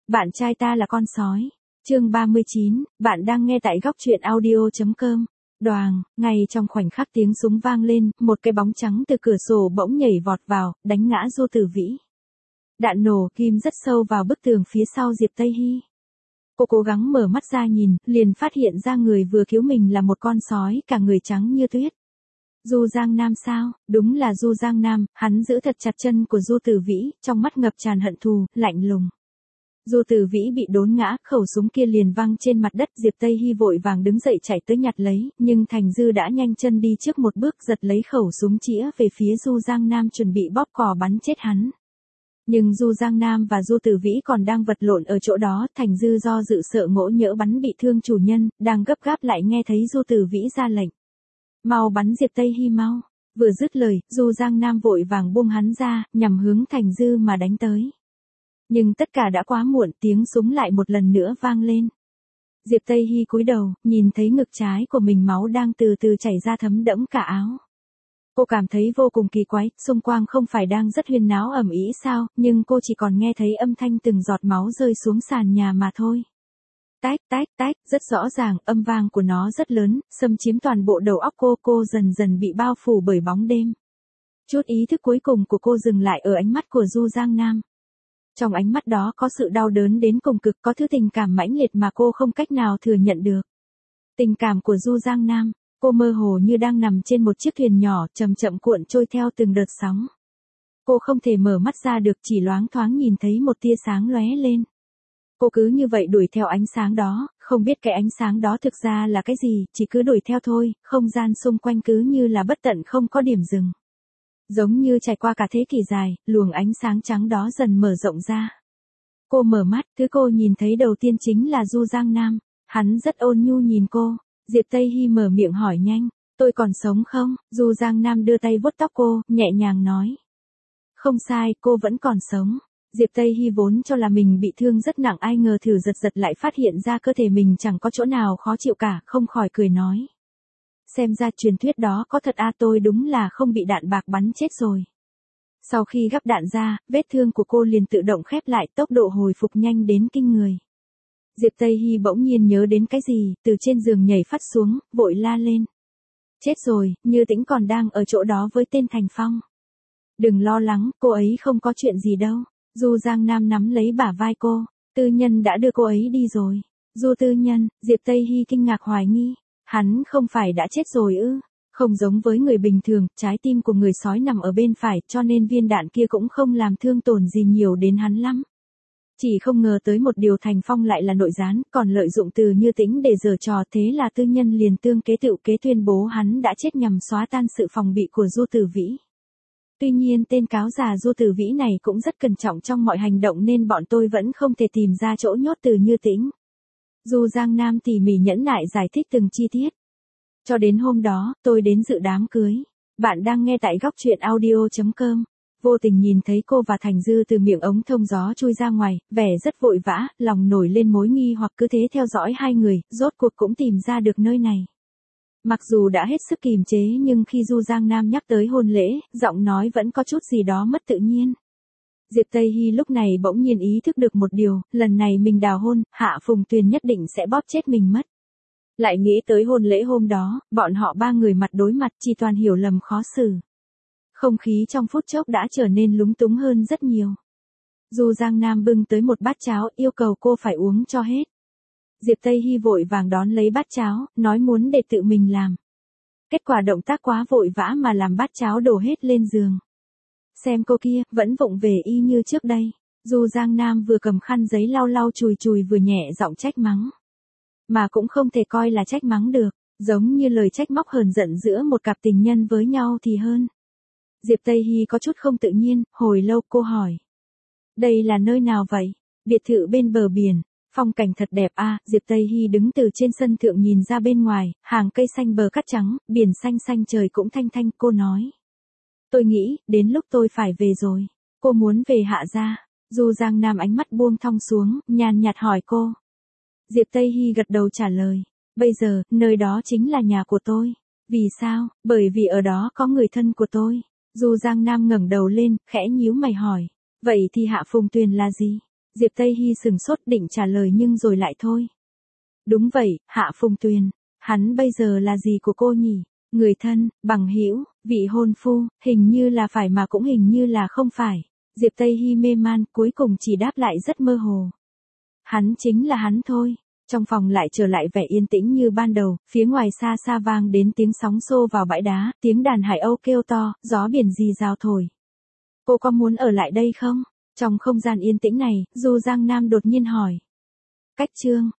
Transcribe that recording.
Bạn trai ta là con sói. Chương 39, bạn đang nghe tại góc truyện audio.com. Đoàng, ngay trong khoảnh khắc tiếng súng vang lên, một cái bóng trắng từ cửa sổ bỗng nhảy vọt vào, đánh ngã Du Tử Vĩ. Đạn nổ kim rất sâu vào bức tường phía sau Diệp Tây Hy. Cô cố gắng mở mắt ra nhìn, liền phát hiện ra người vừa cứu mình là một con sói, cả người trắng như tuyết. Du Giang Nam sao? Đúng là Du Giang Nam, hắn giữ thật chặt chân của Du Tử Vĩ, trong mắt ngập tràn hận thù, lạnh lùng. Du Tử Vĩ bị đốn ngã, khẩu súng kia liền văng trên mặt đất, Diệp Tây Hy vội vàng đứng dậy chạy tới nhặt lấy, nhưng Thành Dư đã nhanh chân đi trước một bước giật lấy khẩu súng chĩa về phía Du Giang Nam chuẩn bị bóp cò bắn chết hắn. Nhưng Du Giang Nam và Du Tử Vĩ còn đang vật lộn ở chỗ đó, Thành Dư do dự sợ ngỗ nhỡ bắn bị thương chủ nhân, đang gấp gáp lại nghe thấy Du Tử Vĩ ra lệnh. Mau bắn Diệp Tây Hy mau. Vừa dứt lời, Du Giang Nam vội vàng buông hắn ra, nhằm hướng Thành Dư mà đánh tới. Nhưng tất cả đã quá muộn, tiếng súng lại một lần nữa vang lên. Diệp Tây Hy cúi đầu, nhìn thấy ngực trái của mình máu đang từ từ chảy ra thấm đẫm cả áo. Cô cảm thấy vô cùng kỳ quái, xung quanh không phải đang rất huyên náo ầm ĩ sao, nhưng cô chỉ còn nghe thấy âm thanh từng giọt máu rơi xuống sàn nhà mà thôi. Tách tách tách, rất rõ ràng, âm vang của nó rất lớn, xâm chiếm toàn bộ đầu óc cô dần dần bị bao phủ bởi bóng đêm. Chút ý thức cuối cùng của cô dừng lại ở ánh mắt của Du Giang Nam. Trong ánh mắt đó có sự đau đớn đến cùng cực, có thứ tình cảm mãnh liệt mà cô không cách nào thừa nhận được. Tình cảm của Du Giang Nam, cô mơ hồ như đang nằm trên một chiếc thuyền nhỏ, chậm chậm cuộn trôi theo từng đợt sóng. Cô không thể mở mắt ra được, chỉ loáng thoáng nhìn thấy một tia sáng lóe lên. Cô cứ như vậy đuổi theo ánh sáng đó, không biết cái ánh sáng đó thực ra là cái gì, chỉ cứ đuổi theo thôi, không gian xung quanh cứ như là bất tận không có điểm dừng. Giống như trải qua cả thế kỷ dài, luồng ánh sáng trắng đó dần mở rộng ra. Cô mở mắt, thứ cô nhìn thấy đầu tiên chính là Du Giang Nam. Hắn rất ôn nhu nhìn cô. Diệp Tây Hy mở miệng hỏi nhanh, tôi còn sống không? Du Giang Nam đưa tay vuốt tóc cô, nhẹ nhàng nói. Không sai, cô vẫn còn sống. Diệp Tây Hy vốn cho là mình bị thương rất nặng, ai ngờ thử giật giật lại phát hiện ra cơ thể mình chẳng có chỗ nào khó chịu cả, không khỏi cười nói. Xem ra truyền thuyết đó có thật à, tôi đúng là không bị đạn bạc bắn chết rồi. Sau khi gắp đạn ra, vết thương của cô liền tự động khép lại, tốc độ hồi phục nhanh đến kinh người. Diệp Tây Hy bỗng nhiên nhớ đến cái gì, từ trên giường nhảy phắt xuống, vội la lên. Chết rồi, Như Tĩnh còn đang ở chỗ đó với tên Thành Phong. Đừng lo lắng, cô ấy không có chuyện gì đâu. Du Giang Nam nắm lấy bả vai cô. Tư Nhân đã đưa cô ấy đi rồi. Du Tư Nhân, Diệp Tây Hy kinh ngạc hoài nghi. Hắn không phải đã chết rồi ư? Không giống với người bình thường, trái tim của người sói nằm ở bên phải, cho nên viên đạn kia cũng không làm thương tổn gì nhiều đến hắn lắm. Chỉ không ngờ tới một điều, Thành Phong lại là nội gián, còn lợi dụng từ Như Tĩnh để giở trò, thế là Tư Nhân liền tương kế tựu kế tuyên bố hắn đã chết nhằm xóa tan sự phòng bị của Du Tử Vĩ. Tuy nhiên tên cáo già Du Tử Vĩ này cũng rất cẩn trọng trong mọi hành động nên bọn tôi vẫn không thể tìm ra chỗ nhốt từ Như Tĩnh. Du Giang Nam tỉ mỉ nhẫn nại giải thích từng chi tiết. Cho đến hôm đó, tôi đến dự đám cưới. Bạn đang nghe tại góc truyện audio.com. Vô tình nhìn thấy cô và Thành Dư từ miệng ống thông gió chui ra ngoài, vẻ rất vội vã, lòng nổi lên mối nghi hoặc cứ thế theo dõi hai người, rốt cuộc cũng tìm ra được nơi này. Mặc dù đã hết sức kìm chế nhưng khi Du Giang Nam nhắc tới hôn lễ, giọng nói vẫn có chút gì đó mất tự nhiên. Diệp Tây Hy lúc này bỗng nhiên ý thức được một điều, lần này mình đào hôn, Hạ Phùng Tuyền nhất định sẽ bóp chết mình mất. Lại nghĩ tới hôn lễ hôm đó, bọn họ ba người mặt đối mặt chỉ toàn hiểu lầm khó xử. Không khí trong phút chốc đã trở nên lúng túng hơn rất nhiều. Du Giang Nam bưng tới một bát cháo, yêu cầu cô phải uống cho hết. Diệp Tây Hy vội vàng đón lấy bát cháo, nói muốn để tự mình làm. Kết quả động tác quá vội vã mà làm bát cháo đổ hết lên giường. Xem cô kia, vẫn vụng về y như trước đây. Du Giang Nam vừa cầm khăn giấy lau lau chùi chùi vừa nhẹ giọng trách mắng. Mà cũng không thể coi là trách mắng được, giống như lời trách móc hờn giận giữa một cặp tình nhân với nhau thì hơn. Diệp Tây Hy có chút không tự nhiên, hồi lâu cô hỏi. Đây là nơi nào vậy? Biệt thự bên bờ biển. Phong cảnh thật đẹp à, Diệp Tây Hy đứng từ trên sân thượng nhìn ra bên ngoài, hàng cây xanh bờ cát trắng, biển xanh xanh trời cũng thanh thanh, cô nói. Tôi nghĩ, đến lúc tôi phải về rồi. Cô muốn về Hạ gia. Du Giang Nam ánh mắt buông thong xuống, nhàn nhạt hỏi cô. Diệp Tây Hy gật đầu trả lời. Bây giờ, nơi đó chính là nhà của tôi. Vì sao? Bởi vì ở đó có người thân của tôi. Du Giang Nam ngẩng đầu lên, khẽ nhíu mày hỏi. Vậy thì Hạ Phùng Tuyền là gì? Diệp Tây Hy sừng sốt định trả lời nhưng rồi lại thôi. Đúng vậy, Hạ Phùng Tuyền. Hắn bây giờ là gì của cô nhỉ? Người thân, bằng hữu, vị hôn phu, hình như là phải mà cũng hình như là không phải. Diệp Tây Hy mê man, cuối cùng chỉ đáp lại rất mơ hồ. Hắn chính là hắn thôi. Trong phòng lại trở lại vẻ yên tĩnh như ban đầu, phía ngoài xa xa vang đến tiếng sóng xô vào bãi đá, tiếng đàn hải âu kêu to, gió biển rì rào thổi. Cô có muốn ở lại đây không? Trong không gian yên tĩnh này, Du Giang Nam đột nhiên hỏi. Cách Trương,